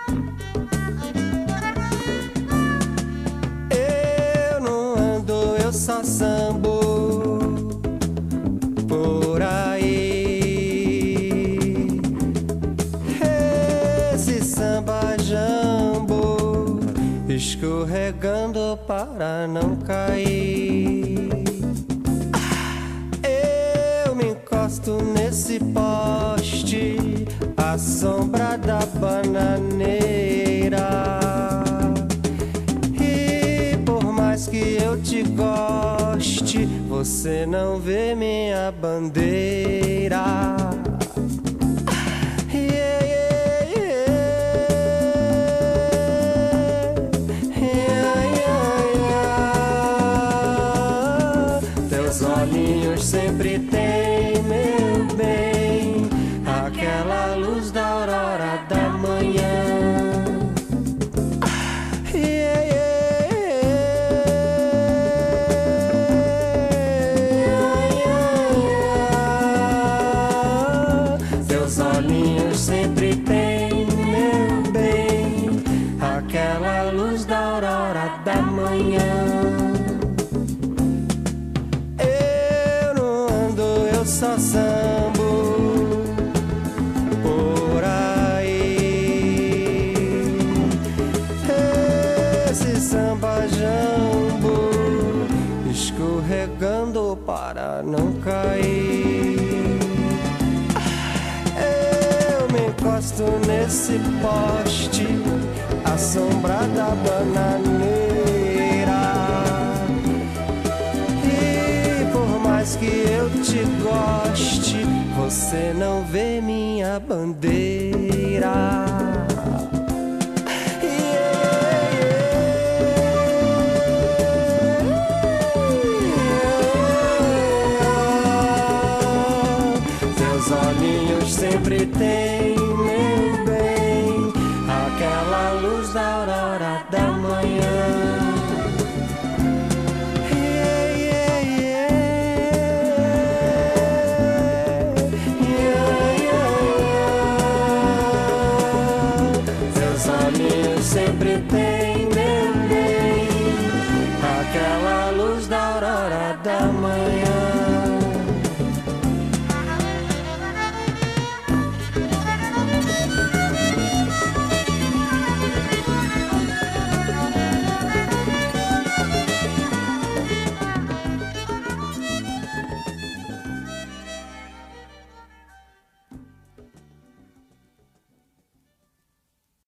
Eu não ando, eu só sambo por aí. Esse samba jambo, escorregando para não cair. Eu me encosto nesse poste, à sombra da bananeira. E por mais que eu te goste, você não vê minha bandeira. Yeah, yeah, yeah. Yeah, yeah, yeah. Teus olhinhos sempre têm, meu bem, aquela luz da aurora da manhã. Yeah, yeah, yeah. Teus olhinhos sempre têm, meu bem, aquela luz da aurora da manhã. Eu não ando, eu só sambo por aí. Esse samba jambo, escorregando para não cair. Eu me encosto nesse poste, à sombra da bananeira. E por mais que eu te goste, você não vê minha bandeira. Teus olhinhos sempre têm, meu bem, aquela luz da aurora da manhã. Yeah, yeah, yeah. Yeah, yeah, yeah. Teus olhinhos sempre têm.